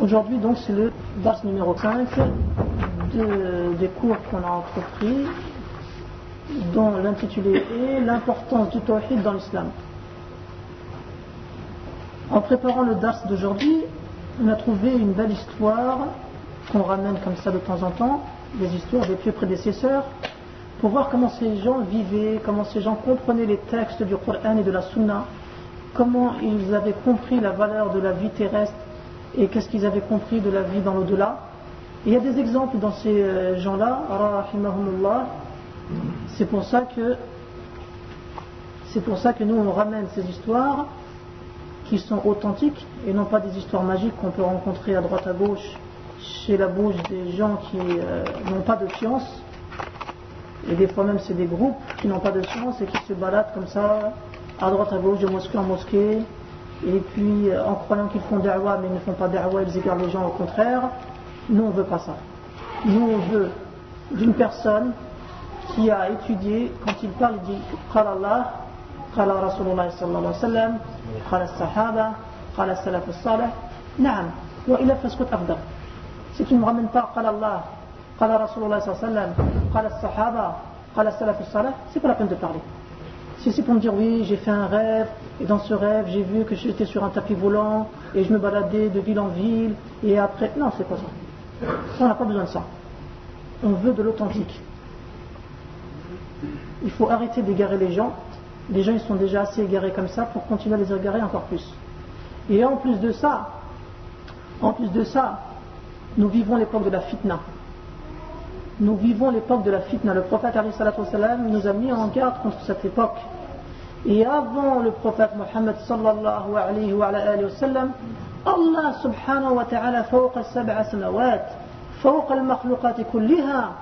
Aujourd'hui donc c'est le dars numéro 5 des cours qu'on a entrepris, dont l'intitulé est l'importance du tawhid dans l'islam. En préparant le dars d'aujourd'hui, on a trouvé une belle histoire qu'on ramène comme ça de temps en temps, des histoires des pieux prédécesseurs, pour voir comment ces gens vivaient, comment ces gens comprenaient les textes du Coran et de la Sunna, comment ils avaient compris la valeur de la vie terrestre et qu'est-ce qu'ils avaient compris de la vie dans l'au-delà. Et il y a des exemples dans ces gens-là, rahimahumullah. C'est pour ça que nous on ramène ces histoires qui sont authentiques et non pas des histoires magiques qu'on peut rencontrer à droite à gauche chez la bouche des gens qui n'ont pas de science. Et des fois même c'est des groupes qui n'ont pas de science et qui se baladent comme ça à droite à gauche, de mosquée en mosquée, et puis en croyant qu'ils font da'wa mais ils ne font pas da'wa, ils égarent les gens, au contraire. Nous on ne veut pas ça. Nous on veut d'une personne qui a étudié, quand il parle il dit Qala Allah, Qala Rasulullah sallallahu alayhi wa sallam, Qala Sahaba, Qala Salaf al-Salih, Naam, wa ila faskut afdal. Si tu ne me ramènes pas Qala Allah, Qala Rasulullah sallallahu alayhi wa sallam, Qala Sahaba, Qala Salaf al-Salih, c'est pas la peine de parler. Si c'est pour me dire oui, j'ai fait un rêve, et dans ce rêve j'ai vu que j'étais sur un tapis volant, et je me baladais de ville en ville, et après. Non, c'est pas ça. On n'a pas besoin de ça. On veut de l'authentique. Il faut arrêter d'égarer les gens. Les gens ils sont déjà assez égarés comme ça pour continuer à les égarer encore plus. Et en plus de ça, nous vivons l'époque de la fitna. Nous vivons l'époque de la fitna. Le prophète alayhi salatu wassalam nous a mis en garde contre cette époque. Et avant le prophète Muhammad sallallahu alayhi wa sallam, Allah subhanahu wa ta'ala فوق السبع سماوات فوق المخلوقات كلها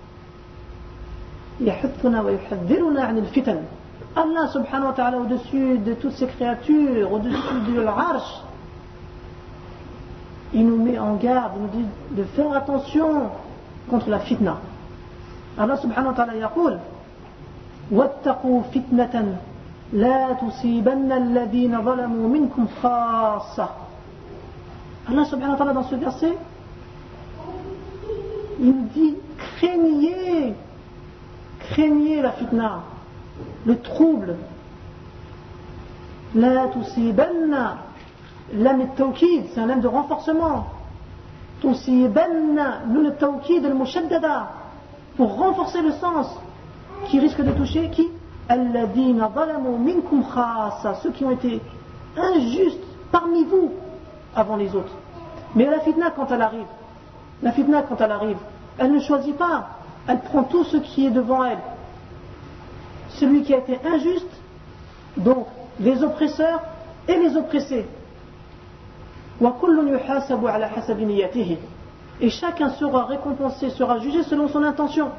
يحثنا ويحذرنا عن الفتن. Allah subhanahu wa ta'ala au-dessus de toutes ces créatures, au-dessus de l'arche, il nous met en garde, il nous dit de faire attention contre la fitna. Allah subhanahu wa ta'ala يقول واتقوا فتنة لا تصيبن الذين ظلموا منكم خاصة. Allah subhanahu wa ta'ala dans ce verset il nous dit craignez la fitna, le trouble. La tusibanna, lam at-tawkid, c'est un lam de renforcement. Tusibanna, nun at-tawkid al-mushaddada, pour renforcer le sens, qui risque de toucher qui? Alladhina zalamu minkum khassa, ceux qui ont été injustes parmi vous avant les autres. Mais la fitna quand elle arrive, elle ne choisit pas, elle prend tout ce qui est devant elle. Celui qui a été injuste, donc les oppresseurs et les oppressés. Et chacun sera récompensé, sera jugé selon son intention.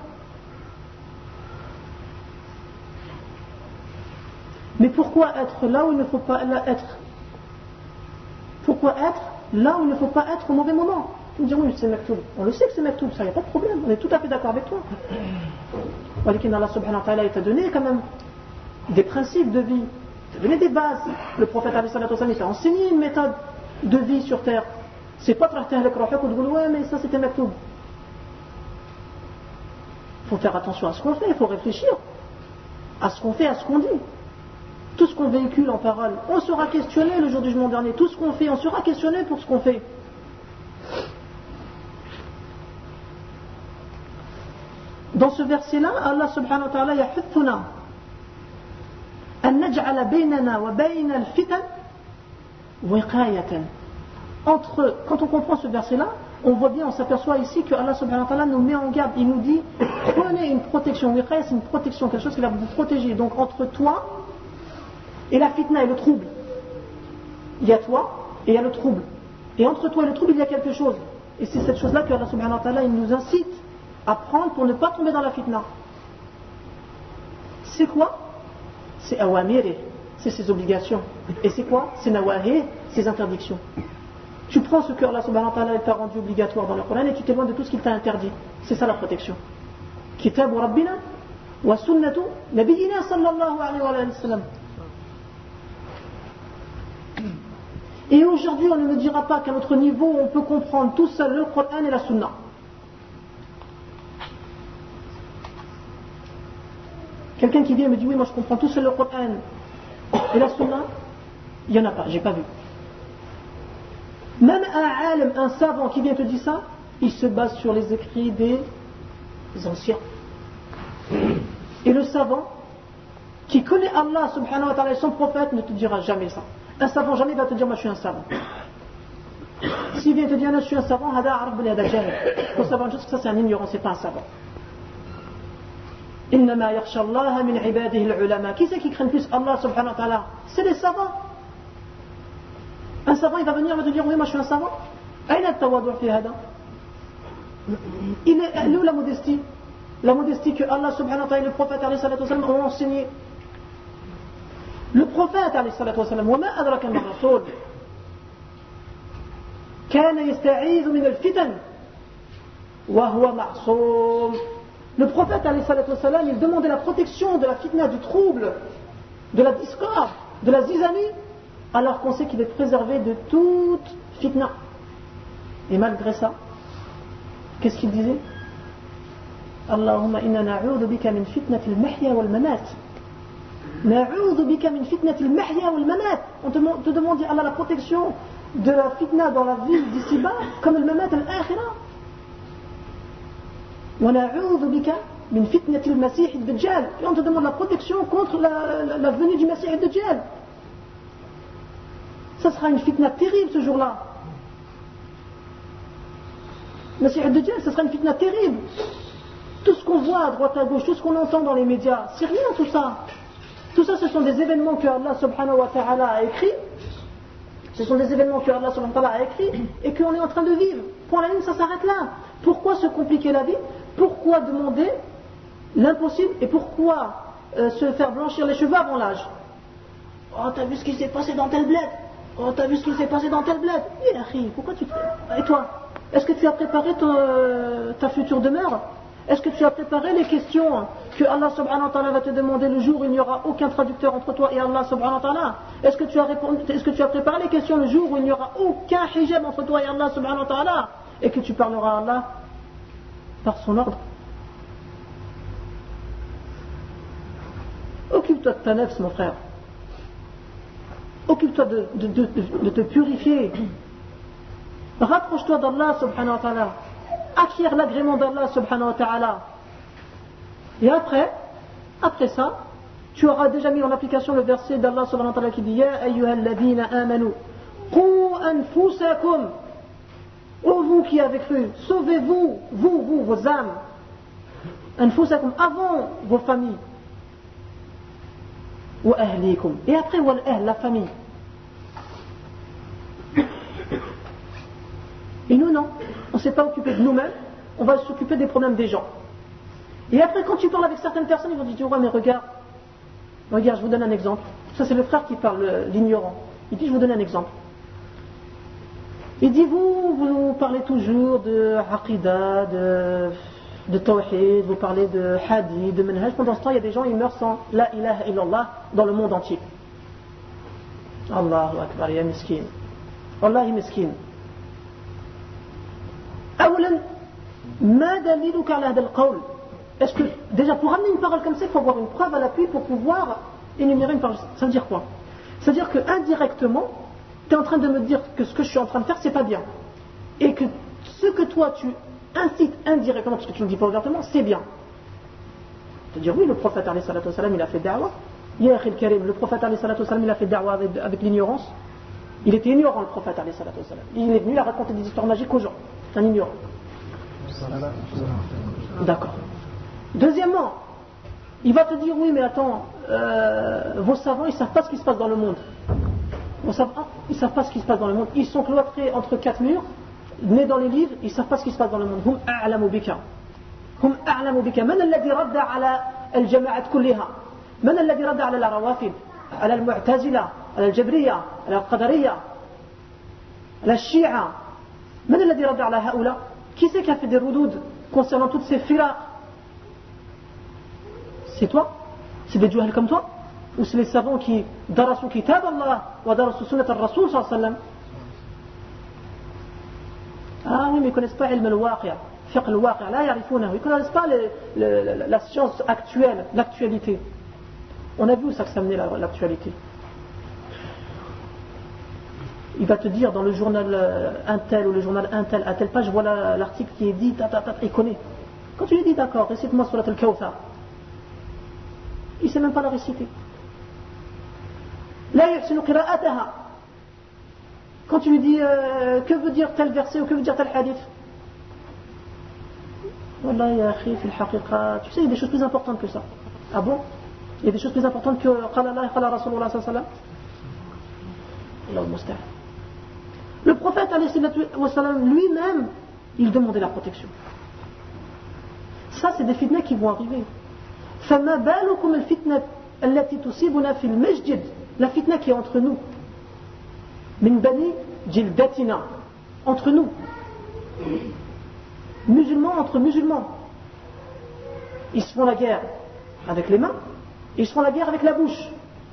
Mais pourquoi être là où il ne faut pas être? Pourquoi être là où il ne faut pas être au mauvais moment? Tu me dis oui, c'est maktoub. On le sait que c'est maktoub, ça, il n'y a pas de problème, on est tout à fait d'accord avec toi. Allah subhanahu wa ta'ala t'a donné quand même des principes de vie, il t'a donné des bases. Le prophète alayhi salatu wassalam t'a enseigné une méthode de vie sur terre. C'est pas traiter avec rohak ou de dire ouais, mais ça c'était maktoub. Il faut faire attention à ce qu'on fait, il faut réfléchir à ce qu'on fait, à ce qu'on dit. Tout ce qu'on véhicule en parole, on sera questionné le jour du jugement dernier. Tout ce qu'on fait, on sera questionné pour ce qu'on fait. Dans ce verset-là, Allah subhanahu wa ta'ala yahuthuna an naj'ala baynana wa bayna al-fitan wiqayatan. Quand on comprend ce verset-là, on voit bien, on s'aperçoit ici que Allah subhanahu wa ta'ala nous met en garde. Il nous dit, prenez une protection. Wiqaya, c'est une protection, quelque chose qui va vous protéger. Donc entre toi et la fitna et le trouble, il y a toi et il y a le trouble. Et entre toi et le trouble, il y a quelque chose. Et c'est cette chose-là que Allah subhanahu wa ta'ala il nous incite à prendre pour ne pas tomber dans la fitna. C'est quoi? C'est awamir, c'est ses obligations. Et c'est quoi? C'est nawahi, ses interdictions. Tu prends ce que Allah subhanahu wa ta'ala t'a rendu obligatoire dans le Coran et tu t'éloignes de tout ce qu'il t'a interdit. C'est ça la protection. Kitabu Rabbina wa sunnatu Nabiyyina sallallahu alayhi wa sallam. Et aujourd'hui, on ne me dira pas qu'à notre niveau, on peut comprendre tout seul le Coran et la Sunna. Quelqu'un qui vient et me dit oui, moi je comprends tout seul le Coran et la Sunna, il n'y en a pas, j'ai pas vu. Même un alim, un savant qui vient te dire ça, il se base sur les écrits des anciens. Et le savant qui connaît Allah subhanahu wa ta'ala et son prophète ne te dira jamais ça. Un savant jamais va te dire moi je suis un savant. S'il vient te dire je suis un savant, il faut savoir juste que ça c'est un ignorant, c'est pas un savant. إنما يخشى الله من عباده العلماء. Qui c'est qui craint plus Allah subhanahu wa ta'ala? C'est les savants. Un savant il va venir et va te dire oui moi je suis un savant. أين التواضع في هذا؟ Il est où la modestie? La modestie que Allah subhanahu wa ta'ala et le prophète alayhi salatu wa sallam ont enseigné. Le prophète alayhi salatu wa sallam وما أدرك ما الرسول كان يستعيذ من الفتن وهو معصوم. Le prophète alayhi salatu wa sallam, il demandait la protection de la fitna, du trouble, de la discorde, de la zizanie, alors qu'on sait qu'il est préservé de toute fitna. Et malgré ça, qu'est-ce qu'il disait? Allahumma inna na'udhu bika min fitnati al-mahya wal-mamat. Na'udhu bika min fitnati al-mahya wal-mamat. On te demande Allah la protection de la fitna dans la vie d'ici-bas, comme le mamat al-akhirah. وَنَعُوذُ بِكَ مِنْ فِتْنَةِ الْمَسِيحِ الدَّجَّالِ. Et on te demande la protection contre la venue du Messie ad-Dajjal. Ça sera une fitna terrible ce jour-là. Messie ad-Dajjal, ça sera une fitna terrible. Tout ce qu'on voit à droite à gauche, tout ce qu'on entend dans les médias, c'est rien tout ça. Tout ça, ce sont des événements que Allah subhanahu wa ta'ala a écrits. Ce sont des événements que Allah subhanahu wa ta'ala a écrits et qu'on est en train de vivre. Point la ligne, ça s'arrête là. Pourquoi se compliquer la vie? Pourquoi demander l'impossible? Et pourquoi se faire blanchir les cheveux avant l'âge? Oh, t'as vu ce qui s'est passé dans tel bled? Oh, t'as vu ce qui s'est passé dans tel bled? Pourquoi tu te... Et toi? Est-ce que tu as préparé ta future demeure? Est-ce que tu as préparé les questions que Allah subhanahu wa ta'ala va te demander le jour où il n'y aura aucun traducteur entre toi et Allah subhanahu wa ta'ala? Est-ce que tu as préparé les questions le jour où il n'y aura aucun hijab entre toi et Allah subhanahu wa ta'ala? Et que tu parleras à Allah par son ordre? Occupe-toi de ta nefs, mon frère. Occupe-toi de te purifier. Rapproche-toi d'Allah subhanahu wa ta'ala. Acquiert l'agrément d'Allah subhanahu wa ta'ala. Et après ça, tu auras déjà mis en application le verset d'Allah subhanahu wa ta'ala qui dit Ya ayyuhalladhina amanu qu anfusakum. Ô vous qui avez cru, sauvez-vous, vous, vos âmes. Anfusakum, avant vos familles. Wa ahlikum. Et après, wal ahl, la famille. Et nous, non. On ne s'est pas occupé de nous-mêmes, on va s'occuper des problèmes des gens. Et après, quand tu parles avec certaines personnes, ils vont te dire, ouais, mais regarde, je vous donne un exemple. Ça, c'est le frère qui parle, l'ignorant. Il dit, je vous donne un exemple. Il dit, vous parlez toujours de aqidah, de tawhid, vous parlez de hadith, de manhaj. Pendant ce temps, il y a des gens, ils meurent sans la ilaha illallah dans le monde entier. Allahu akbar, ya miskin. Wallahi miskin. Est-ce que déjà pour amener une parole comme ça, il faut avoir une preuve à l'appui pour pouvoir énumérer une parole? Ça veut dire quoi? Ça veut dire que indirectement, tu es en train de me dire que ce que je suis en train de faire, c'est pas bien. Et que ce que toi tu incites indirectement, parce que tu ne dis pas ouvertement, c'est bien. Tu veux dire oui, le prophète alayhi salatu wa salam, il a fait da'wa. Ya akhil karim, le prophète alayhi salatu wa salam, il a fait da'wa avec l'ignorance. Il était ignorant, le prophète alayhi salatu wa salam. Il est venu à raconter des histoires magiques aux gens. C'est un ignorant. D'accord. Deuxièmement, il va te dire oui, mais attends, vos savants, ils ne savent pas ce qui se passe dans le monde. Vos savants, ils ne savent pas ce qui se passe dans le monde. Ils sont cloîtrés entre quatre murs, nés dans les livres, ils ne savent pas ce qui se passe dans le monde. Hum a'lamu bika. Hum a'lamu bika. Man alladhi radda ala al-jama'at kulliha. Man alladhi radda ala al-rawafid, ala al-mu'tazila, ala al-jabriya, ala al-qadariyya, ala al-shi'a. Man alladhi radda ala haoula. Qui c'est qui a fait des roudoud concernant toutes ces firaq? C'est toi? C'est des juhal comme toi? Ou c'est les savants qui darasu kitab Allah wa darasu sunnat al-Rasul sallallahu alayhi wa sallam? oui, mais ils ne connaissent pas ilm al-waqi', fiqh al-waqi', la ya'rifunahu. Ils ne connaissent pas la science actuelle, l'actualité. On a vu où ça amenait l'actualité. Il va te dire dans le journal Intel ou le journal Intel, à telle page, voilà l'article qui est dit, il connaît. Quand tu lui dis d'accord, récite-moi Surat al-Kawthar, il ne sait même pas la réciter. La yuhsinu qira'ataha. Quand tu lui dis que veut dire tel verset ou que veut dire tel hadith, Wallah ya akhi fil haqiqa, tu sais, il y a des choses plus importantes que ça. Ah bon? Il y a des choses plus importantes que qala Allah et qala Rasulullah sallallahu alayhi wa sallam. Allahu musta'an. Le prophète lui-même, il demandait la protection. Ça, c'est des fitnas qui vont arriver. فما بالكم الفتنة التي تصيبنا في المسجد, la fitna qui est entre nous. من بني جلدتنا, entre nous. Musulmans entre musulmans. Ils se font la guerre avec les mains, et ils se font la guerre avec la bouche.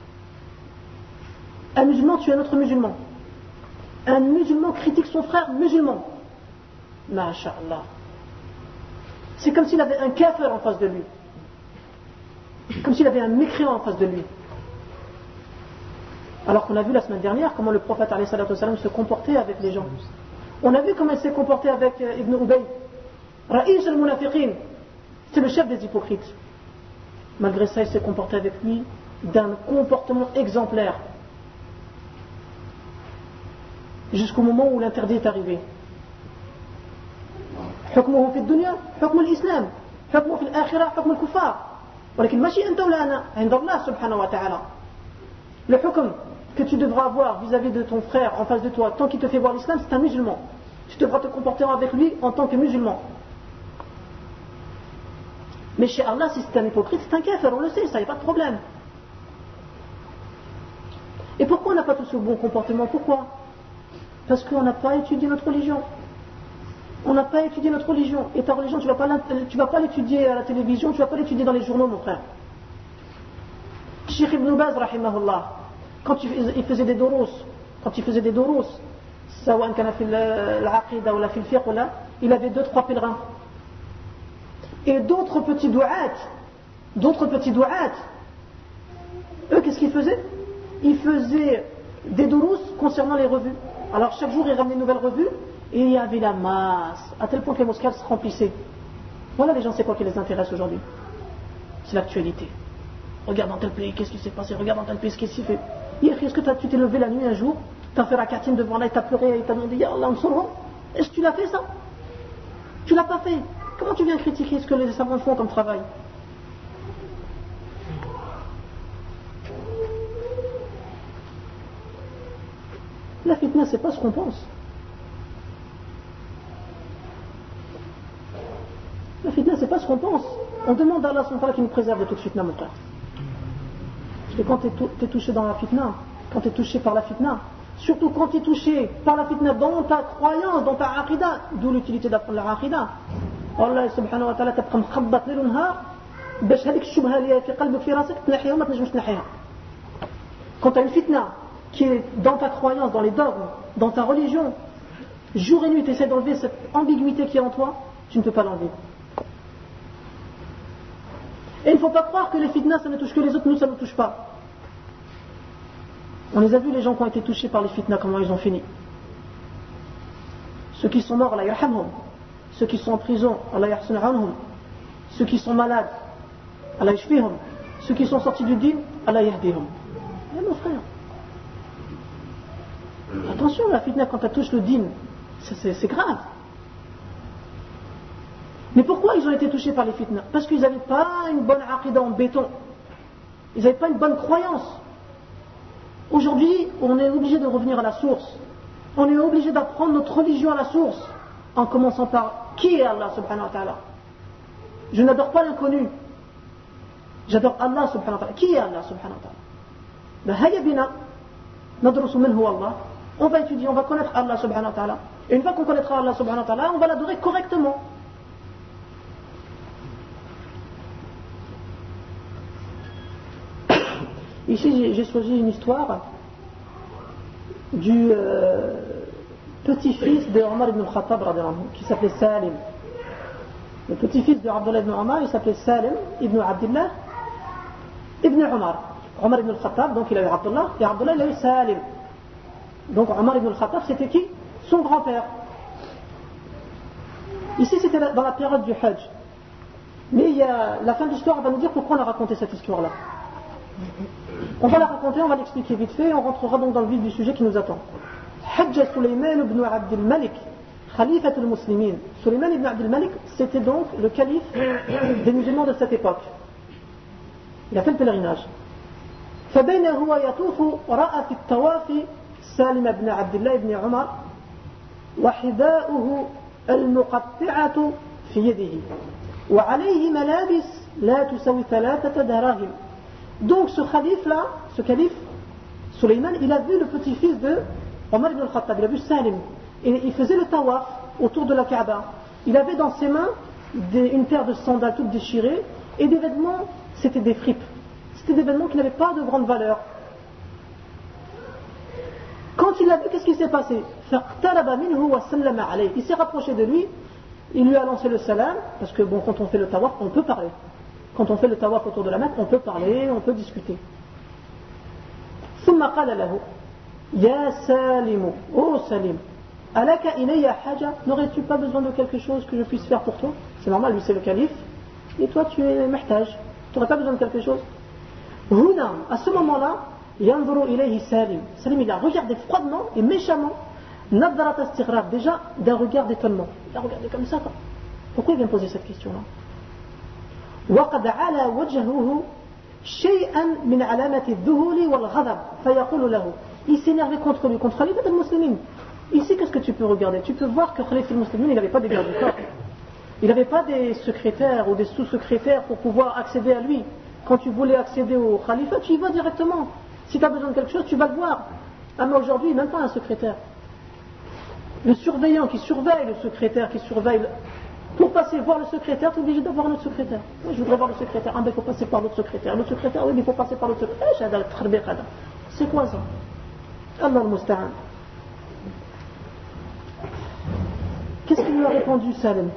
Un musulman tue un autre musulman. Un musulman critique son frère musulman. Masha'Allah. C'est comme s'il avait un kafir en face de lui. Comme s'il avait un mécréant en face de lui. Alors qu'on a vu la semaine dernière comment le prophète alayhi salatu wassalam se comportait avec les gens. On a vu comment il s'est comporté avec Ibn Ubay. Ra'is al-Munafiqin. C'est le chef des hypocrites. Malgré ça, il s'est comporté avec lui d'un comportement exemplaire. Jusqu'au moment où l'interdit est arrivé. حكمه في الدنيا حكم الإسلام حكمه في الآخرة حكم الكفار ولكن ماشي أنت ولا أنا عند الله سبحانه وتعالى. Le hukm que tu devras avoir vis-à-vis de ton frère en face de toi tant qu'il te fait voir l'islam, c'est un musulman. Tu devras te comporter avec lui en tant que musulman. Mais chez Allah, si c'est un hypocrite, c'est un kafir, on le sait, ça, il n'y a pas de problème. Et pourquoi on n'a pas tous ce bon comportement? Pourquoi? Parce qu'on n'a pas étudié notre religion. On n'a pas étudié notre religion. Et ta religion, tu ne vas pas l'étudier à la télévision, tu ne vas pas l'étudier dans les journaux, mon frère. Cheikh Ibn Baz, rahimahullah, quand il faisait des doros, il avait 2-3 pèlerins. Et d'autres petits dou'at, eux, qu'est-ce qu'ils faisaient? Ils faisaient des doros concernant les revues. Alors chaque jour, ils ramenaient une nouvelle revue. Et il y avait la masse, à tel point que les mosquées se remplissaient. Voilà les gens, c'est quoi qui les intéresse aujourd'hui? C'est l'actualité. Regarde dans tel pays, qu'est-ce qui s'est passé? Regarde dans tel pays, qu'est-ce qu'il fait? Est-ce que tu t'es levé la nuit un jour, tu as fait la katine devant là, et tu as pleuré, et tu as demandé Ya Allah, est-ce que tu l'as fait ça? Tu l'as pas fait. Comment tu viens critiquer ce que les savants font comme travail? La fitna, c'est pas ce qu'on pense. La fitna, c'est pas ce qu'on pense. On demande à Allah qui nous préserve de toute fitna, mon frère. Parce que quand tu es touché dans la fitna, quand tu es touché par la fitna, surtout quand tu es touché par la fitna dans ta croyance, dans ta aqida, d'où l'utilité d'apprendre la aqida. Allah subhanahu wa ta'ala تبقى مخبط ليل ونهار باش هذيك الشبهه اللي في قلبك في راسك تنحيها وما تنجمش تنحيها. Quand tu as une fitna qui est dans ta croyance, dans les dogmes, dans ta religion, jour et nuit tu essaies d'enlever cette ambiguïté qui est en toi, tu ne peux pas l'enlever. Et il ne faut pas croire que les fitnas ça ne touche que les autres, nous ça ne nous touche pas. On les a vus, les gens qui ont été touchés par les fitnas, comment ils ont fini. Ceux qui sont morts, Allah yarhamhum. Ceux qui sont en prison, Allah yahsin anhum. Ceux qui sont malades, Allah yashfihum. Ceux qui sont sortis du din, Allah yahdihum. Eh mon frère, attention, la fitna quand elle touche le din, c'est grave. Mais pourquoi ils ont été touchés par les fitnas? Parce qu'ils n'avaient pas une bonne aqida en béton. Ils n'avaient pas une bonne croyance. Aujourd'hui, on est obligé de revenir à la source. On est obligé d'apprendre notre religion à la source. En commençant par qui est Allah subhanahu wa ta'ala. Je n'adore pas l'inconnu. J'adore Allah subhanahu wa ta'ala. Qui est Allah subhanahu wa ta'ala? Hayya bina nadrusu man huwa Allah. On va étudier, on va connaître Allah subhanahu wa ta'ala. Et une fois qu'on connaîtra Allah subhanahu wa ta'ala, on va l'adorer correctement. Ici, j'ai choisi une histoire petit-fils de Omar ibn al-Khattab, qui s'appelait Salim. Le petit-fils de Abdullah ibn Omar, il s'appelait Salim ibn Abdullah ibn Omar. Omar ibn al-Khattab, donc il a eu Abdullah, et Abdullah il a eu Salim. Donc Omar ibn al-Khattab, c'était qui? Son grand-père. Ici, c'était dans la période du Hajj. Mais la fin de l'histoire va nous dire pourquoi on a raconté cette histoire-là. On va la raconter, on va l'expliquer vite fait, et on rentrera donc dans le vif du sujet qui nous attend. Hajj Sulayman ibn Abd al-Malik, Khalifat al-Muslimin. Sulayman ibn Abd al-Malik, c'était donc le calife des musulmans de cette époque. Il a fait le pèlerinage. فبين هو يطوف رأى في الطواف سالم بن عبد الله بن عمر وحذاؤه المقطعة في يده وعليه ملابس لا تساوي 3 دراهم. Donc ce calife-là, ce calife, Sulayman, il a vu le petit-fils de Omar ibn al-Khattab, il a vu Salim, et il faisait le tawaf autour de la Kaaba. Il avait dans ses mains une paire de sandales toutes déchirées, et des vêtements, c'était des fripes. C'était des vêtements qui n'avaient pas de grande valeur. Quand il l'a vu, qu'est-ce qui s'est passé? Il s'est rapproché de lui, il lui a lancé le salam, parce que bon, quand on fait le tawaf, on peut parler. Quand on fait le tawaf autour de la Mecque, on peut parler, on peut discuter. ثم قال له يا سالم oh Salim ألك إلي حاجة, n'aurais-tu pas besoin de quelque chose que je puisse faire pour toi? C'est normal, lui c'est le calife, et toi tu es محتاج, tu n'aurais pas besoin de quelque chose? هنا, à ce moment-là, ينظر إليه سالم. Salim il a regardé froidement et méchamment, نظرة استغراب, déjà d'un regard d'étonnement. Il a regardé comme ça. Pourquoi il vient poser cette question-là? وقد علا وجهه شيئا من علامة الذهول والغضب فيقول له, il s'énervait contre lui, contre Khalifat al-Muslimin. Ici, qu'est-ce que tu peux regarder? Tu peux voir que Khalifat al-Muslimin, il n'avait pas des gardes du corps. Il n'avait pas des secrétaires ou des sous-secrétaires pour pouvoir accéder à lui. Quand tu voulais accéder au Khalifa, tu y vas directement. Si tu as besoin de quelque chose, tu vas le voir. Ah, mais aujourd'hui, même pas un secrétaire. Le surveillant qui surveille le secrétaire, qui surveille... Pour passer voir le secrétaire, tu es obligé d'avoir un autre secrétaire. Oui, je voudrais voir le secrétaire. Ah, ben il faut passer par l'autre secrétaire. L'autre secrétaire, oui, mais il faut passer par l'autre secrétaire. C'est quoi ça? Allah al-Musta'an. Qu'est-ce qu'il lui a répondu, Salim?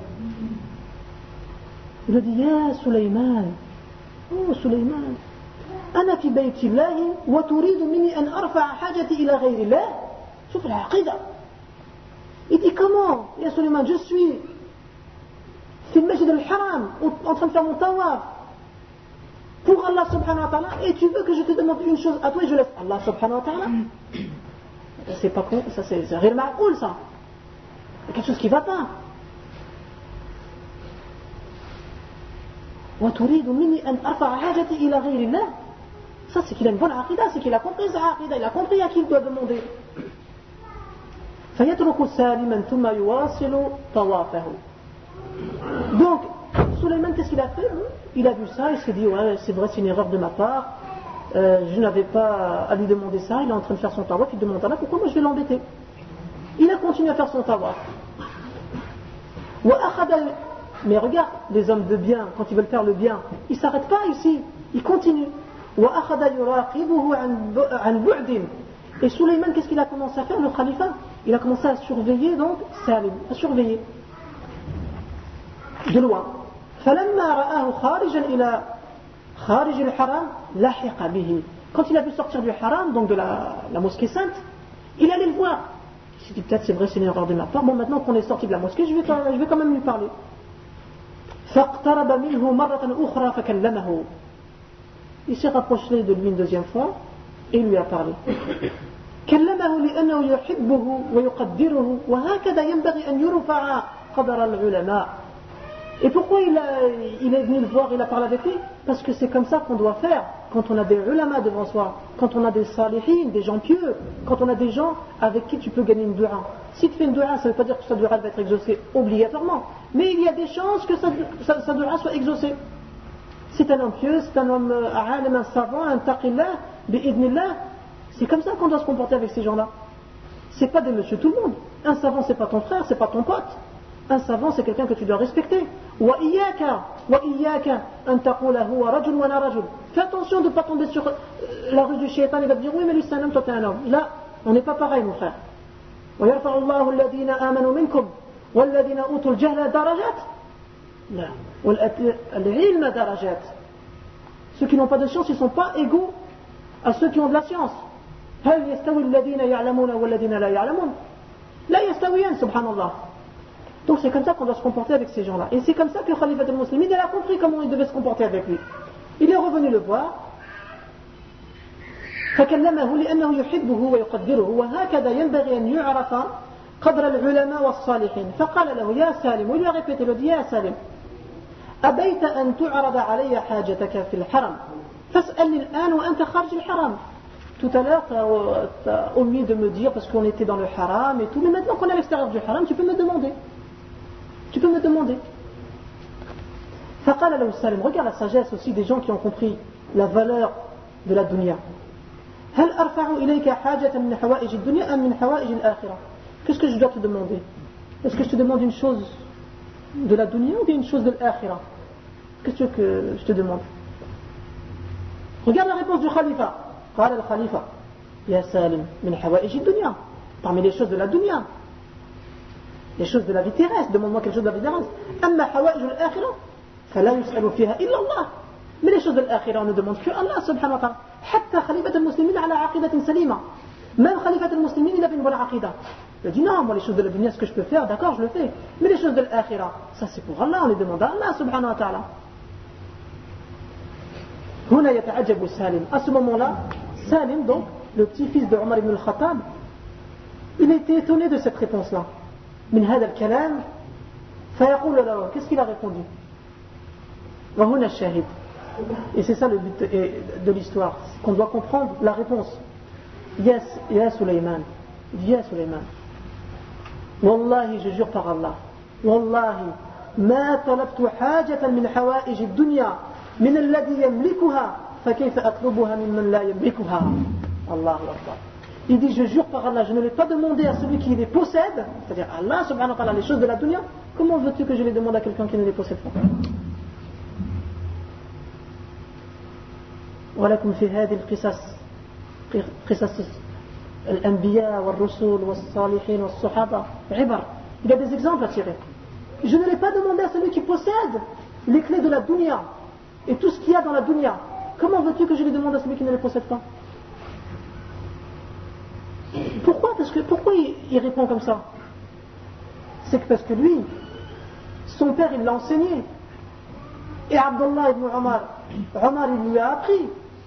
Il a dit, Ya Sulayman, oh Sulayman, أنا في بيت الله وتريد مني أن أرفع حاجتي إلى غير الله. شوف العقيدة. Il dit, comment, Ya Sulayman, je suis في المسجد الحرام en train de faire mon tawaf pour Allah subhanahu wa ta'ala, et tu veux que je te demande une chose à toi et je laisse Allah subhanahu wa ta'ala? C'est pas con, ça c'est غير معقول ça. Il y a quelque chose qui va pas. وتريد مني أن أرفع حاجتي إلى غير الله. Ça c'est qu'il a une bonne aqida, c'est qu'il a compris sa aqida, il a compris à qui il doit demander. فيترك سالما ثم يواصل طوافه. Donc, Sulayman, qu'est-ce qu'il a fait? Il a vu ça, il s'est dit, ouais, c'est vrai, c'est une erreur de ma part, je n'avais pas à lui demander ça, il est en train de faire son tawaf, il demande à Allah, pourquoi moi je vais l'embêter? Il a continué à faire son tawaf. Mais regarde, les hommes de bien, quand ils veulent faire le bien, ils ne s'arrêtent pas ici, ils continuent. Et Sulayman, qu'est-ce qu'il a commencé à faire, le khalifa? Il a commencé à surveiller donc Salim, à surveiller de loin. فلما رآه خارجا إلى خارج الحرام لحق به. Quand il a vu sortir du haram, donc de la mosquée sainte, il allait le voir. Il s'est dit, peut-être c'est vrai, c'est une erreur de ma part. Bon, maintenant qu'on est sorti de la mosquée, je vais quand même lui parler. فاقترب منه مرة أخرى فكلمه. Il s'est rapproché de lui une deuxième fois et il lui a parlé. كلمه لأنه يحبه ويقدره وهكذا ينبغي أن يرفع قدر العلماء. Et pourquoi il est venu le voir, il a parlé avec lui? Parce que c'est comme ça qu'on doit faire quand on a des ulama devant soi, quand on a des salihin, des gens pieux, quand on a des gens avec qui tu peux gagner une dua. Si tu fais une dua, ça ne veut pas dire que sa dua va être exaucée obligatoirement, mais il y a des chances que sa dua soit exaucée. C'est un homme pieux, c'est un homme alim, un savant, un taqillah, bi'idnillah. C'est comme ça qu'on doit se comporter avec ces gens-là. C'est pas des monsieur tout le monde. Un savant, c'est pas ton frère, c'est pas ton pote. Un savant, c'est quelqu'un que tu dois respecter. Fais attention de ne pas tomber sur la rue du shaitan, il va te dire oui, mais lui c'est un homme, toi t'es un homme. Là, on n'est pas pareil, mon frère. ويرفع الله الذين آمنوا منكم والذين أوتوا الجهل درجات لا والعلم درجات. Ceux qui n'ont pas de science, ils ne sont pas égaux à ceux qui ont de la science. هل يستوي الذين يعلمون والذين لا يعلمون لا يستويان سبحان الله. Donc c'est comme ça qu'on doit se comporter avec ces gens-là. Et c'est comme ça que le Khalifa al-Muslimin, il a compris comment il devait se comporter avec lui. Il est revenu le voir. فكلمه لأنه يحبه ويقدره وهكذا ينبغي أن يعرف قدر العلماء والصالحين. فقال له يا سالم, il lui a répété, le dit يا سالم أبيت أن تعرض علي حاجتك في الحرم فاسألني الآن وأنت خارج الحرم. Tout à l'heure, tu as omis de me dire, parce qu'on était dans le haram et tout, mais maintenant qu'on est à l'extérieur du haram, tu peux me demander. Tu peux me demander. فقال له السالم, regarde la sagesse aussi des gens qui ont compris la valeur de la dunya. هل أرفع إليك حاجة من حوائج الدنيا أم من حوائج الآخرة. Qu'est-ce que je dois te demander? Est-ce que je te demande une chose de la dunya ou bien une chose de l'akhira? Qu'est-ce que je te demande? Regarde la réponse du khalifa. قال الخليفة يا سالم من حوائج الدنيا, parmi les choses de la dunya, les choses de la vie terrestre, demande-moi quelque chose de la vie terrestre. أما حوائج الآخرة فلا يسأل فيها إلا الله. Mais les choses de l'akhira on ne demande que Allah subhanahu wa ta'ala. حتى خليفة المسلمين على عقيدة سليمة. Même خليفة المسلمين il avait une bonne aqida. Il dit non, moi les choses de la dunya, ce que je peux faire, d'accord, je le fais. Mais les choses de l'akhira, ça c'est pour Allah, on les demande à Allah subhanahu wa ta'ala. هنا يتعجب سالم. À ce moment-là, Salim, donc, le petit-fils de Omar ibn al-Khattab, il était étonné de cette réponse-là. من هذا الكلام فيقول له, qu'est-ce qu'il a répondu? وهنا الشاهد. Et c'est ça le but de l'histoire, qu'on doit comprendre la réponse. Ya Sulaiman, Ya Sulaiman, Wallahi, je jure par Allah, Wallahi, ما طلبت حاجة من حوائج الدنيا من الذي يملكها فكيف أطلبها ممن لا يملكها. الله أكبر. Il dit, je jure par Allah, je ne l'ai pas demandé à celui qui les possède, c'est-à-dire Allah subhanahu wa ta'ala, les choses de la dunya. Comment veux-tu que je les demande à quelqu'un qui ne les possède pas? ولكم في هذه القصص قصص الأنبياء والرسل والصالحين والصحابة عبر. Il y a des exemples à tirer. Je ne l'ai pas demandé à celui qui possède les clés de la dunya et tout ce qu'il y a dans la dunya. Comment veux-tu que je les demande à celui qui ne les possède pas? Pourquoi? Pourquoi il répond comme ça? C'est que parce que lui, son père il l'a enseigné. Et Abdullah ibn Omar, il lui a appris.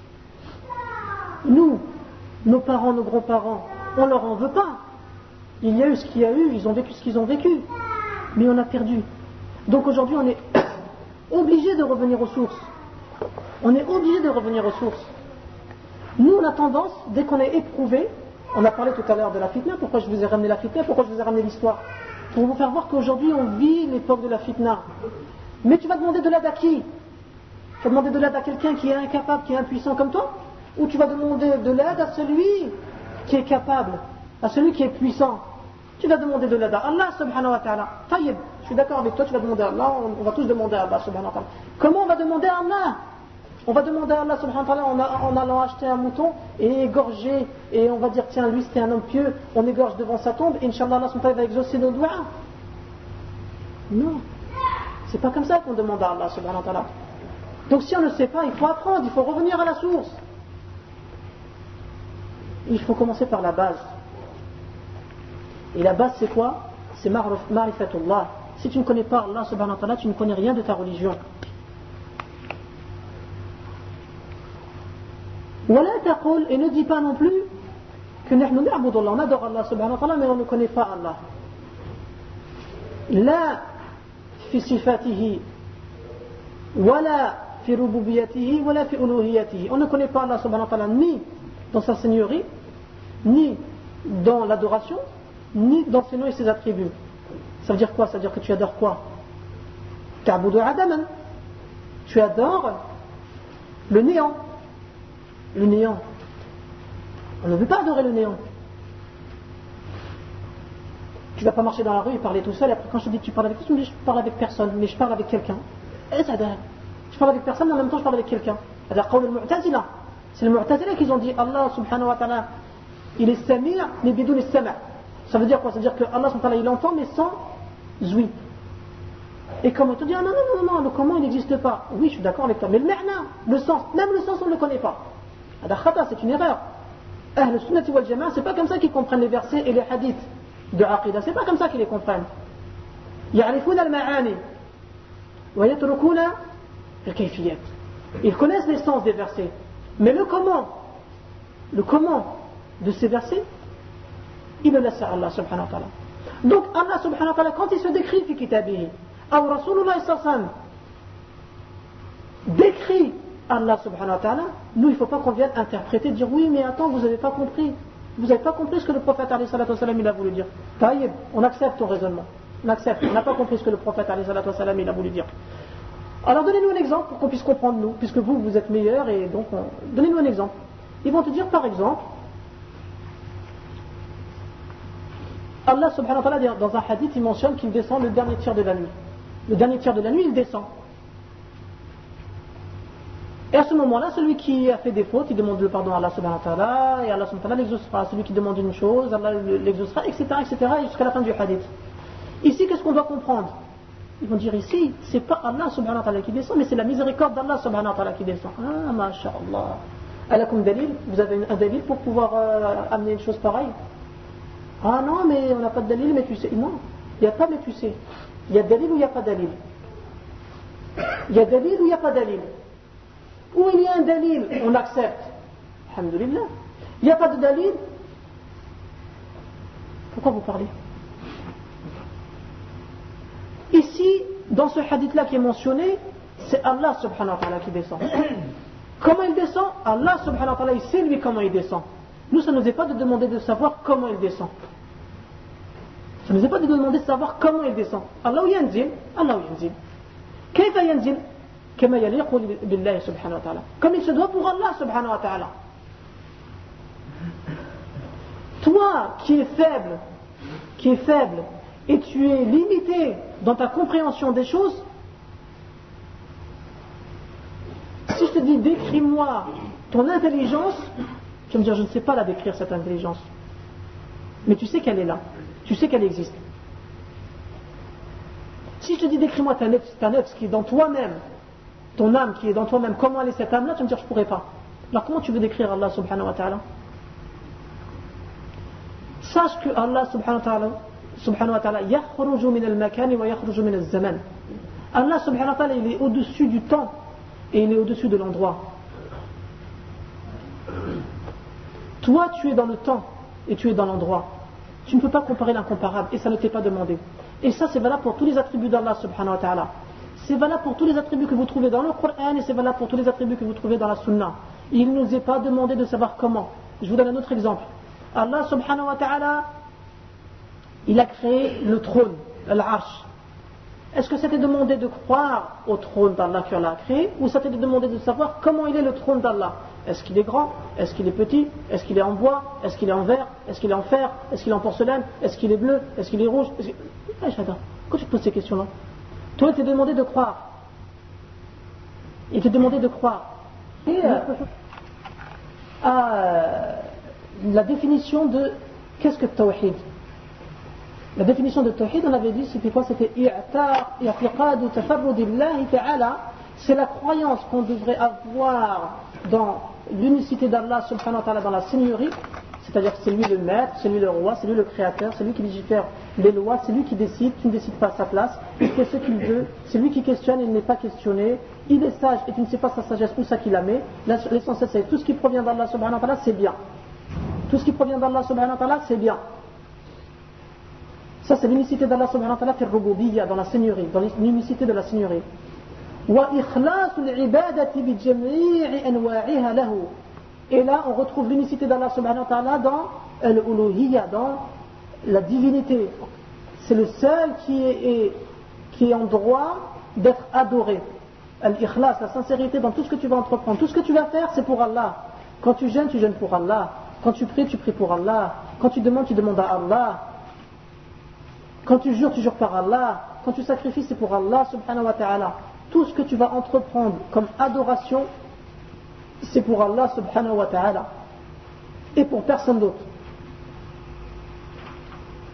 Nous, nos parents, nos grands-parents, on leur en veut pas. Il y a eu ce qu'il y a eu, ils ont vécu ce qu'ils ont vécu. Mais on a perdu. Donc aujourd'hui on est obligé de revenir aux sources. On est obligé de revenir aux sources. Nous on a tendance, dès qu'on est éprouvé, on a parlé tout à l'heure de la fitna, pourquoi je vous ai ramené la fitna, pourquoi je vous ai ramené l'histoire? Pour vous faire voir qu'aujourd'hui on vit l'époque de la fitna. Mais tu vas demander de l'aide à qui? Tu vas demander de l'aide à quelqu'un qui est incapable, qui est impuissant comme toi? Ou tu vas demander de l'aide à celui qui est capable, à celui qui est puissant? Tu vas demander de l'aide à Allah subhanahu wa ta'ala. Taïb, je suis d'accord avec toi, tu vas demander à Allah, on va tous demander à Allah subhanahu wa ta'ala. Comment on va demander à Allah? On va demander à Allah subhanahu wa ta'ala en allant acheter un mouton et égorger, et on va dire tiens lui c'était un homme pieux, on égorge devant sa tombe, et Inch'Allah Allah subhanahu wa ta'ala va exaucer nos doigts. Non, c'est pas comme ça qu'on demande à Allah subhanahu wa ta'ala. Donc si on ne sait pas, il faut apprendre, il faut revenir à la source. Il faut commencer par la base. Et la base c'est quoi? C'est ma'rifatullah. Si tu ne connais pas Allah subhanahu wa ta'ala, tu ne connais rien de ta religion. Wala taqul, et ne dis pas non plus que nahnu na'budu Allah, on adore Allah subhanahu wa ta'ala mais on ne connaît pas Allah. La fi sifatihi wala fi rububiyatihi wala fi uluhiyatihi. On ne connaît pas Allah subhanahu wa ta'ala ni dans sa seigneurie, ni dans l'adoration, ni dans ses noms et ses attributs. Ça veut dire quoi? Ça veut dire que tu adores quoi? Ta'budu adaman. Tu adores le néant. Le néant. On ne veut pas adorer le néant. Tu ne vas pas marcher dans la rue et parler tout seul, et après quand je te dis que tu parles avec qui, tu me dis je parle avec personne, mais je parle avec quelqu'un. Je parle avec personne, mais en même temps je parle avec quelqu'un. C'est le Mu'tazila qui ont dit Allah subhanahu wa ta'ala il est Sami' mais bidoun is-Sam'. Ça veut dire quoi? Ça veut dire que Allah subhanahu wa ta'ala il entend mais sans ouïe. Et comment tu dis, ah non, le comment il n'existe pas. Oui, je suis d'accord avec toi, mais le ma'na, le sens, même le sens on ne le connaît pas. C'est une erreur. Ahl sunnati wal jama'a, c'est pas comme ça qu'ils comprennent les versets et les hadiths de Aqidah, c'est pas comme ça qu'ils les comprennent. يعرفون المعاني ويتركون الكيفيات. Ils connaissent les sens des versets, mais le comment de ces versets, il le laisse à Allah subhanahu wa ta'ala. Donc Allah subhanahu wa ta'ala, quand il se décrit fi kitabihi, ou Rasulullah sallallahu alayhi wa sallam décrit Allah subhanahu wa ta'ala, nous il ne faut pas qu'on vienne interpréter, dire oui mais attends vous n'avez pas compris ce que le prophète alayhi salatu wa sallam il a voulu dire. Taïb, on accepte ton raisonnement, on n'a pas compris ce que le prophète alayhi salatu wa sallam il a voulu dire. Alors donnez-nous un exemple pour qu'on puisse comprendre nous, puisque vous êtes meilleurs et donc donnez-nous un exemple. Ils vont te dire par exemple, Allah subhanahu wa ta'ala dans un hadith il mentionne qu'il descend le dernier tiers de la nuit. Le dernier tiers de la nuit il descend. Et à ce moment-là, celui qui a fait des fautes, il demande le pardon à Allah subhanahu wa ta'ala, et Allah subhanahu wa ta'ala l'exaucera. Celui qui demande une chose, Allah l'exaucera, etc., jusqu'à la fin du hadith. Ici, qu'est-ce qu'on doit comprendre? Ils vont dire ici, c'est pas Allah subhanahu wa ta'ala qui descend, mais c'est la miséricorde d'Allah subhanahu wa ta'ala qui descend. Ah, masha'Allah. Alakum dalil, vous avez un dalil pour pouvoir amener une chose pareille? Ah non, mais on n'a pas de dalil, mais tu sais. Non, il n'y a pas, mais tu sais. Il y a dalil ou il n'y a pas dalil? Il y a dalil ou il n'y a pas dalil? Où il y a un dalil, on accepte. Alhamdulillah. Il n'y a pas de dalil. Pourquoi vous parlez? Ici, dans ce hadith-là qui est mentionné, c'est Allah subhanahu wa ta'ala qui descend. Comment il descend? Allah subhanahu wa ta'ala, il sait lui comment il descend. Nous, ça ne nous est pas de demander de savoir comment il descend. Ça ne nous est pas de demander de savoir comment il descend. Allah yanzil, Allah yanzil. Kayfa yanzil? Kama yaliqu billahi subhanahu wa ta'ala. Comme il se doit pour Allah subhanahu wa ta'ala. Toi qui es faible, et tu es limité dans ta compréhension des choses, si je te dis décris-moi ton intelligence, tu vas me dire je ne sais pas la décrire cette intelligence. Mais tu sais qu'elle est là, tu sais qu'elle existe. Si je te dis décris-moi ta nefs qui est dans toi-même, ton âme qui est dans toi-même, comment elle est cette âme-là, tu vas me dire je ne pourrais pas. Alors comment tu veux décrire Allah subhanahu wa ta'ala? Sache que Allah subhanahu wa ta'ala yakhruju min al-makani wa yakhruju min al-zaman. Allah subhanahu wa ta'ala il est au-dessus du temps et il est au-dessus de l'endroit. Toi tu es dans le temps et tu es dans l'endroit. Tu ne peux pas comparer l'incomparable et ça ne t'est pas demandé. Et ça c'est valable pour tous les attributs d'Allah subhanahu wa ta'ala. C'est valable pour tous les attributs que vous trouvez dans le Coran et c'est valable pour tous les attributs que vous trouvez dans la Sunna. Il ne nous est pas demandé de savoir comment. Je vous donne un autre exemple. Allah subhanahu wa ta'ala, il a créé le trône, l'Arsh. Est-ce que c'était demandé de croire au trône d'Allah qui l'a créé ou ça t'était demandé de savoir comment il est le trône d'Allah? Est-ce qu'il est grand? Est-ce qu'il est petit? Est-ce qu'il est en bois? Est-ce qu'il est en verre? Est-ce qu'il est en fer? Est-ce qu'il est en porcelaine? Est-ce qu'il est bleu? Est-ce qu'il est rouge? Pourquoi tu te poses ces questions-là? Toi, il t'est demandé de croire. Il t'est demandé de croire. Et la définition de qu'est-ce que Tawhid? La définition de Tawhid, on avait dit, c'était quoi? C'était i'tiqadu tafarrudillahi ta'ala. C'est la croyance qu'on devrait avoir dans l'unicité d'Allah subhanahu wa ta'ala, dans la seigneurie. C'est-à-dire que c'est lui le maître, c'est lui le roi, c'est lui le créateur, c'est lui qui légifère les lois, c'est lui qui décide, tu ne décides pas à sa place, il fait ce qu'il veut, c'est lui qui questionne et il n'est pas questionné, il est sage et tu ne sais pas sa sagesse où ça qu'il la met. L'essentiel c'est tout ce qui provient d'Allah subhanahu wa ta'ala c'est bien. Tout ce qui provient d'Allah subhanahu wa ta'ala c'est bien. Ça c'est l'unicité d'Allah subhanahu wa ta'ala, fi dans la seigneurie, dans l'unicité de la seigneurie. Wa ikhlasul ibadati bi jami'i anwa'iha lahu. Et là, on retrouve l'unicité d'Allah subhanahu wa ta'ala dans l'uluhiyya, dans la divinité. C'est le seul qui est en droit d'être adoré. Al-ikhlas, la sincérité dans tout ce que tu vas entreprendre. Tout ce que tu vas faire, c'est pour Allah. Quand tu jeûnes pour Allah. Quand tu pries pour Allah. Quand tu demandes à Allah. Quand tu jures par Allah. Quand tu sacrifies, c'est pour Allah subhanahu wa ta'ala. Tout ce que tu vas entreprendre comme adoration, c'est pour Allah subhanahu wa ta'ala et pour personne d'autre.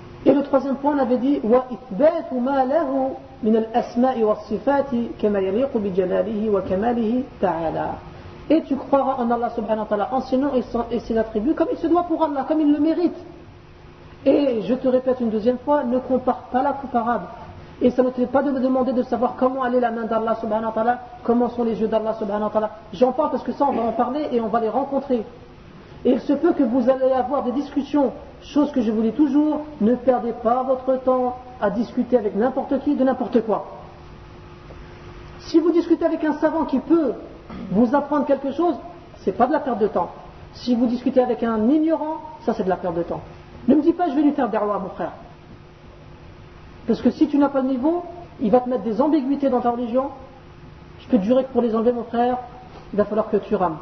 troisième point, on avait dit وَإِثْبَاتُ مَا لَهُ مِنَ الْأَسْمَاءِ وَالصِّفَاتِ كَمَا يَلِيقُ بِجَلَالِهِ وَكَمَالِهِ تَعَالَى. Et tu croiras en Allah subhanahu wa ta'ala, en ses noms et ses attributs, comme il se doit pour Allah, comme il le mérite. Et je te répète une deuxième fois, ne compare pas la comparable. Et ça ne te fait pas de me demander de savoir comment est la main d'Allah subhanahu wa ta'ala, comment sont les yeux d'Allah subhanahu wa ta'ala. J'en parle parce que ça on va en parler et on va les rencontrer. Et il se peut que vous allez avoir des discussions, chose que je vous dis toujours, ne perdez pas votre temps à discuter avec n'importe qui de n'importe quoi. Si vous discutez avec un savant qui peut vous apprendre quelque chose, c'est pas de la perte de temps. Si vous discutez avec un ignorant, ça c'est de la perte de temps. Ne me dis pas je vais lui faire da'wa mon frère. Parce que si tu n'as pas le niveau, il va te mettre des ambiguïtés dans ta religion. Je peux te jurer que pour les enlever mon frère, il va falloir que tu rames.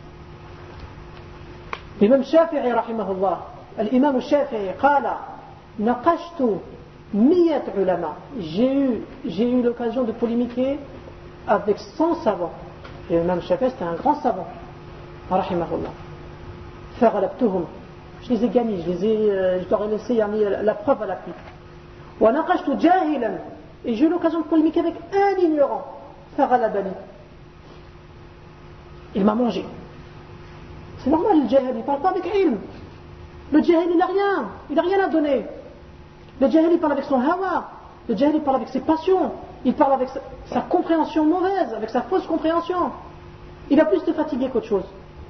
L'imam Shafi'i rahimahullah, l'imam Shafi'i qala naqashtu 100 ulama. J'ai eu l'occasion de polémiquer avec 100 savants. Et l'imam Shafi'i c'était un grand savant rahimahullah. Faghalabtuhum. Je les ai gagnés, je leur ai laissé la preuve à l'appui. وَنَقَشْتُ جَاهِلًا. Et j'ai eu l'occasion de polémiquer avec un ignorant. فَغَلَبَنِي. Il m'a mangé. C'est normal, le jahil, il ne parle pas avec ilm. Le jahil, il n'a rien à donner. Le jahil, il parle avec son hawa. Le jahil, il parle avec ses passions. Il parle avec sa compréhension mauvaise, avec sa fausse compréhension. Il va plus te fatiguer qu'autre chose.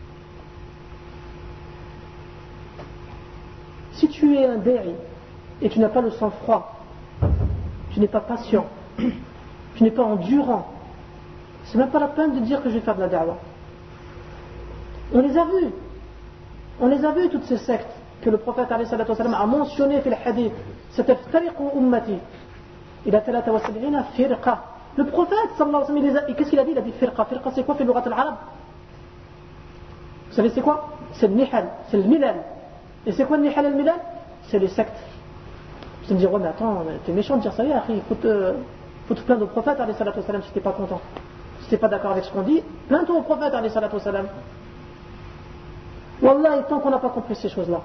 Si tu es un da'i et tu n'as pas le sang-froid, tu n'es pas patient, tu n'es pas endurant, c'est même pas la peine de dire que je vais faire de la da'wah. On les a vus toutes ces sectes que le prophète a mentionné dans le hadith. Sataftariqu ummati ila 73 firqa. Le prophète sallallahu alayhi wa sallam, qu'est-ce qu'il a dit? Il a dit firqa. Firqa c'est quoi fi l'urat al-arab? Vous savez c'est quoi? C'est le nihal, c'est le milal. Et c'est quoi le nihal et le milal? C'est les sectes. Vous allez me dire, ouais mais attends, t'es méchant de dire ça, il faut te plaindre au prophète alayhi salatu wa sallam si t'es pas content. Si t'es pas d'accord avec ce qu'on dit, plains-toi au prophète alayhi salatu wa sallam. Wallah, tant qu'on n'a pas compris ces choses-là,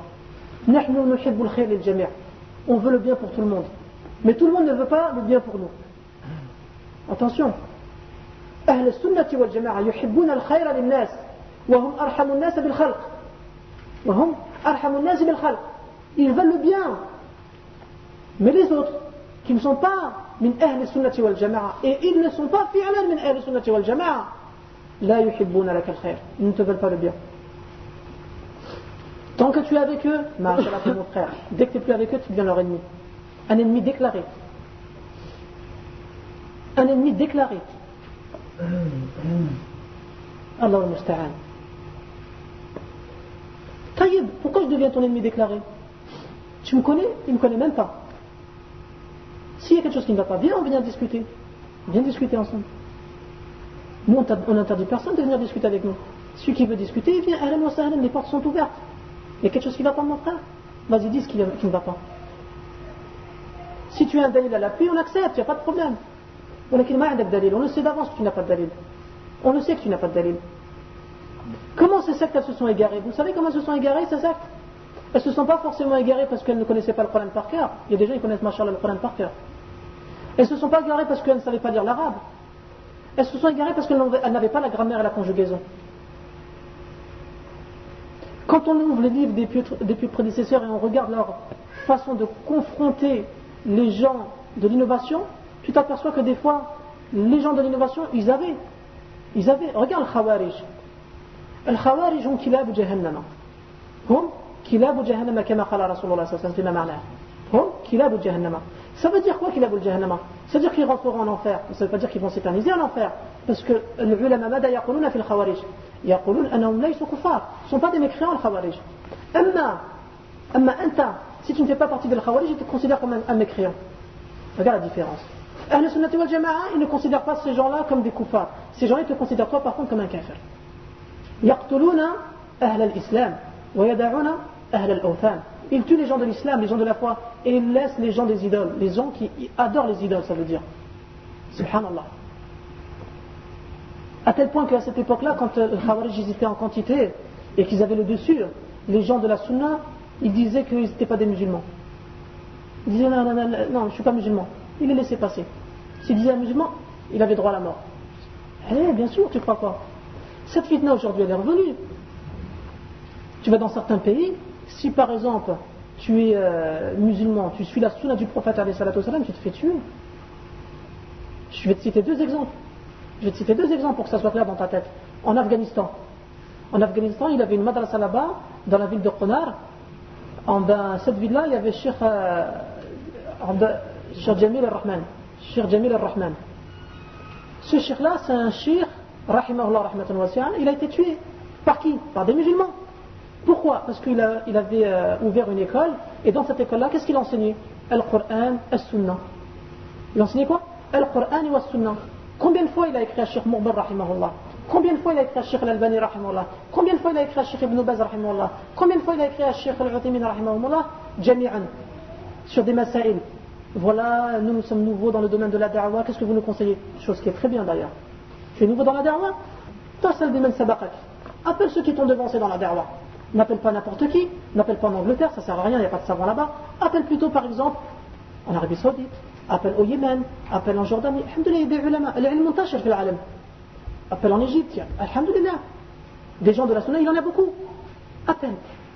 on veut le bien pour tout le monde. Mais tout le monde ne veut pas le bien pour nous. Attention. أهل السنة والجماعة يحبون الخير للناس وهم أرحم الناس بالخلق. وهم أرحم الناس بالخلق. Ils veulent le bien. Mais les autres, qui ne sont pas من أهل السنة والجماعة, et ils ne sont pas فعلا من أهل السنة والجماعة, لا يحبون لك الخير. Ils ne te veulent pas le bien. Tant que tu es avec eux, ma'ashallah mon frère, dès que tu n'es plus avec eux, tu deviens leur ennemi. Un ennemi déclaré. Un ennemi déclaré. Allah al-Musta'an. Taïb, pourquoi je deviens ton ennemi déclaré? Tu me connais? Il ne me connaît même pas. S'il y a quelque chose qui ne va pas, viens, on vient discuter. Viens discuter ensemble. Nous, on n'interdit personne de venir discuter avec nous. Celui qui veut discuter, il vient, ahlan wa sahlan, les portes sont ouvertes. Il y a quelque chose qui ne va pas, mon frère? Vas-y, dis ce qui ne va pas. Si tu as un dalil à l'appui, on accepte, il n'y a pas de problème. On le sait d'avance que tu n'as pas de dalil. On le sait que tu n'as pas de dalil. Comment ces sectes elles se sont égarées? Vous savez comment elles se sont égarées, ces sectes? Elles ne se sont pas forcément égarées parce qu'elles ne connaissaient pas le Coran par cœur. Il y a des gens qui connaissent, machallah, le Coran par cœur. Elles ne se sont pas égarées parce qu'elles ne savaient pas lire l'arabe. Elles se sont égarées parce qu'elles n'avaient pas la grammaire et la conjugaison. Quand on ouvre les livres des plus prédécesseurs et on regarde leur façon de confronter les gens de l'innovation, tu t'aperçois que des fois, les gens de l'innovation, ils avaient. Regarde le Khawarij. Le Khawarij ont kilab jahannama. Hum kilab jahannama kama qala Rasulullah sallallahu alayhi wa sallam. Hum kilab jahannama. Ça veut dire quoi kilab jahannama? Ça veut dire qu'ils rentreront en enfer. Ça ne veut pas dire qu'ils vont s'éterniser en enfer. Parce que les ulama mada yaquluna fil Khawarij. يقولون أنهم ليسوا كفار. Ce ne sont pas des mécréants, le Khawarij. أما أنت, si tu ne fais pas partie de le Khawarij, tu te considères comme un mécréant. Regarde la différence. Ahl Sunnati wal Jama'a, ils ne considèrent pas ces gens-là comme des kuffars. Ces gens-là, ils te considèrent toi par contre comme un kafir. يقتلون أهل الإسلام ويدعون أهل الأوثان. Ils tuent les gens de l'islam, les gens de la foi, et ils laissent les gens des idoles. Les gens qui adorent les idoles, ça veut dire. Subhanallah. À tel point qu'à cette époque-là, quand les Khawarij étaient en quantité et qu'ils avaient le dessus, les gens de la Sunna, ils disaient qu'ils n'étaient pas des musulmans. Il disait non, je ne suis pas musulman. Il les laissait passer. S'il disait un musulman, il avait droit à la mort. Eh bien sûr, tu crois quoi? Cette fitna aujourd'hui, elle est revenue. Tu vas dans certains pays, si par exemple tu es musulman, tu suis la sunna du prophète alayhi salatu wassalam, tu te fais tuer. Je vais te citer deux exemples. Pour que ça soit clair dans ta tête. En Afghanistan, il y avait une madrasa là-bas, dans la ville de Qonar. Dans cette ville-là, il y avait Cheikh Jamil al-Rahman. Ce cheikh-là, c'est un cheikh, rahimahullah rahmatan wasi'a, il a été tué. Par qui? Par des musulmans. Pourquoi? Parce qu'il avait ouvert une école, et dans cette école-là, qu'est-ce qu'il enseignait? Al-Qur'an, As-Sunnah. Il enseignait quoi? Al-Qur'an et As-Sunnah. Combien de fois il a écrit à Cheikh Mu'bar rahimahullah? Combien de fois il a écrit à Cheikh Al-Albani rahimahullah? Combien de fois il a écrit à Cheikh Ibn Baz rahimahullah? Combien de fois il a écrit à Cheikh Al-Uthaymin rahimahullah? Jami'an. Sur des masaïl. Voilà, nous sommes nouveaux dans le domaine de la da'wa, qu'est-ce que vous nous conseillez? Chose qui est très bien d'ailleurs. Tu es nouveau dans la da'wa? Tasal biman sabaqak. Appelle ceux qui t'ont devancé dans la da'wa. N'appelle pas n'importe qui, n'appelle pas en Angleterre, ça sert à rien, il n'y a pas de savant là-bas. Appelle plutôt par exemple en Arabie Saoudite, appelle au Yémen, appelle en Jordanie. Alhamdulillah, il y a des ulama, al-ilm muntashir fil alam. Appelle en Égypte, alhamdulillah. Des gens de la sunna, il y en a beaucoup. Appelle.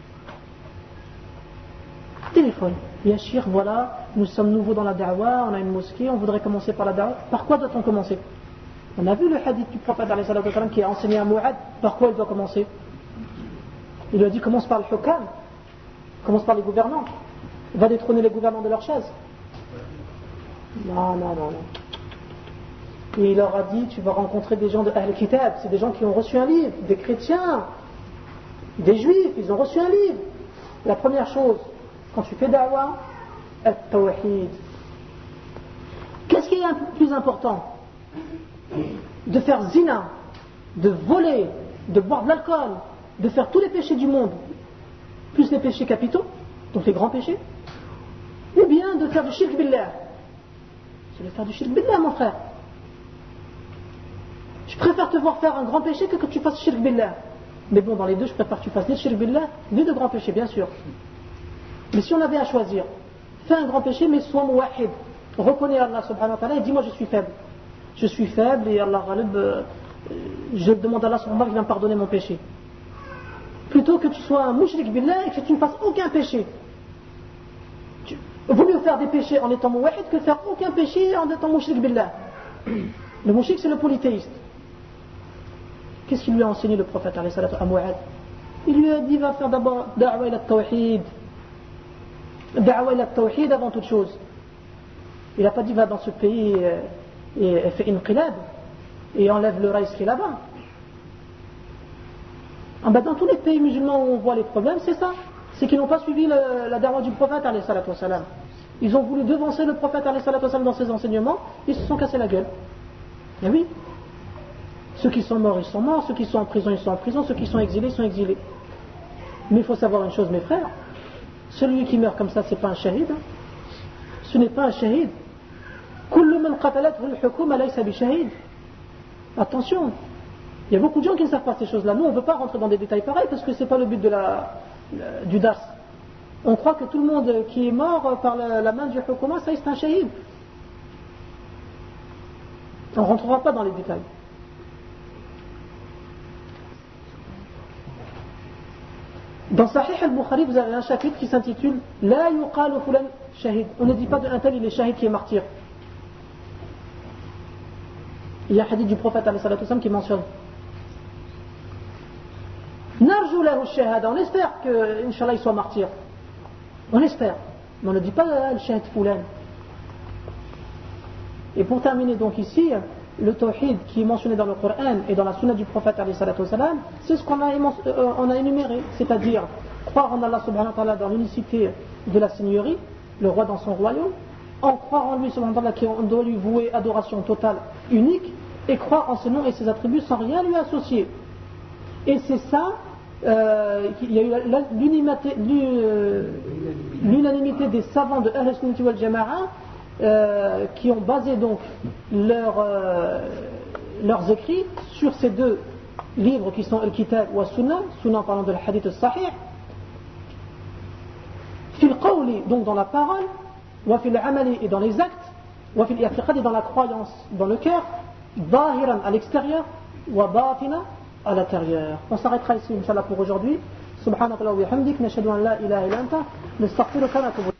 Téléphone. Ya Cheikh, voilà, nous sommes nouveaux dans la da'wa, on a une mosquée, on voudrait commencer par la da'wa. Par quoi doit-on commencer? On a vu le hadith du prophète qui a enseigné à Mu'ad, par quoi il doit commencer? Il lui a dit commence par le hukam, commence par les gouvernants, va détrôner les gouvernants de leur chaise. Non. Et il leur a dit tu vas rencontrer des gens de Ahl Kitab, c'est des gens qui ont reçu un livre, des chrétiens, des juifs, ils ont reçu un livre. La première chose, quand tu fais da'wa, at-tawhid. Qu'est-ce qui est un peu plus important? De faire zina, de voler, de boire de l'alcool, de faire tous les péchés du monde, plus les péchés capitaux, donc les grands péchés, ou bien de faire du shirk billah. C'est de faire du shirk billah, mon frère. Je préfère te voir faire un grand péché que tu fasses shirk billah. Mais bon, dans les deux, je préfère que tu fasses ni shirk billah, ni de grands péchés, bien sûr. Mais si on avait à choisir, fais un grand péché, mais sois muwahid. Reconnais Allah subhanahu wa ta'ala et dis-moi je suis faible. Je suis faible et Allah ghalib, je demande à Allah subhanahu wa ta'ala qu'il va me pardonner mon péché. Plutôt que tu sois un mushrik billah et que tu ne fasses aucun péché. Vaut mieux faire des péchés en étant muwahid que faire aucun péché en étant mushrik billah. Le mushrik c'est le polythéiste. Qu'est-ce qu'il lui a enseigné le prophète à Mu'ad? Il lui a dit va faire d'abord da'wa ila tawhid. Da'wa ila tawhid avant toute chose. Il n'a pas dit va dans ce pays et fait inqilab et enlève le raïs qui est là-bas. Dans tous les pays musulmans où on voit les problèmes, c'est ça. C'est qu'ils n'ont pas suivi la da'wa du prophète alayhi salatu wassalam. Ils ont voulu devancer le prophète alayhi salatu wassalam dans ses enseignements, ils se sont cassés la gueule. Et oui. Ceux qui sont morts, ils sont morts. Ceux qui sont en prison, ils sont en prison. Ceux qui sont exilés, ils sont exilés. Mais il faut savoir une chose, mes frères. Celui qui meurt comme ça, c'est pas un shahid. Ce n'est pas un shahid. Attention. Il y a beaucoup de gens qui ne savent pas ces choses-là. Nous, on ne veut pas rentrer dans des détails pareils parce que ce n'est pas le but du dars. On croit que tout le monde qui est mort par la main du hukuma, ça c'est un shahid. On ne rentrera pas dans les détails. Dans Sahih al-Bukhari, vous avez un chapitre qui s'intitule La yuqalu fulan shahid. On ne dit pas d'un tel il est shahid qui est martyr. Il y a un hadith du prophète qui mentionne Narju lahu shahada. On espère que, Inch'Allah, il soit martyr. On espère. Mais on ne dit pas le shahid fulan. Et pour terminer donc ici, le tawhid qui est mentionné dans le Coran et dans la sunna du prophète c'est ce qu'on a énuméré, c'est-à-dire croire en Allah subhanahu wa ta'ala dans l'unicité de la seigneurie, le roi dans son royaume, en croire en lui subhanahu wa ta'ala qu'on doit lui vouer adoration totale, unique, et croire en ses noms et ses attributs sans rien lui associer. Et c'est ça, il y a eu l'unanimité des savants de Ahl Sunnati wal Jama'a qui ont basé donc leurs écrits sur ces deux livres qui sont Al-Kitab wa Sunnah, Sunnah en parlant de l'Hadith al-Sahih, fil qawli, donc dans la parole, wa fil amali et dans les actes, wa fil i'tiqad et dans la croyance, dans le cœur, zahiran à l'extérieur, wa batina à l'intérieur. On s'arrêtera ici, Inch'Allah, pour aujourd'hui. Subhanallah wa bihamdik, nashhadu an la ilaha illa anta, nastaghfiruka wa natubu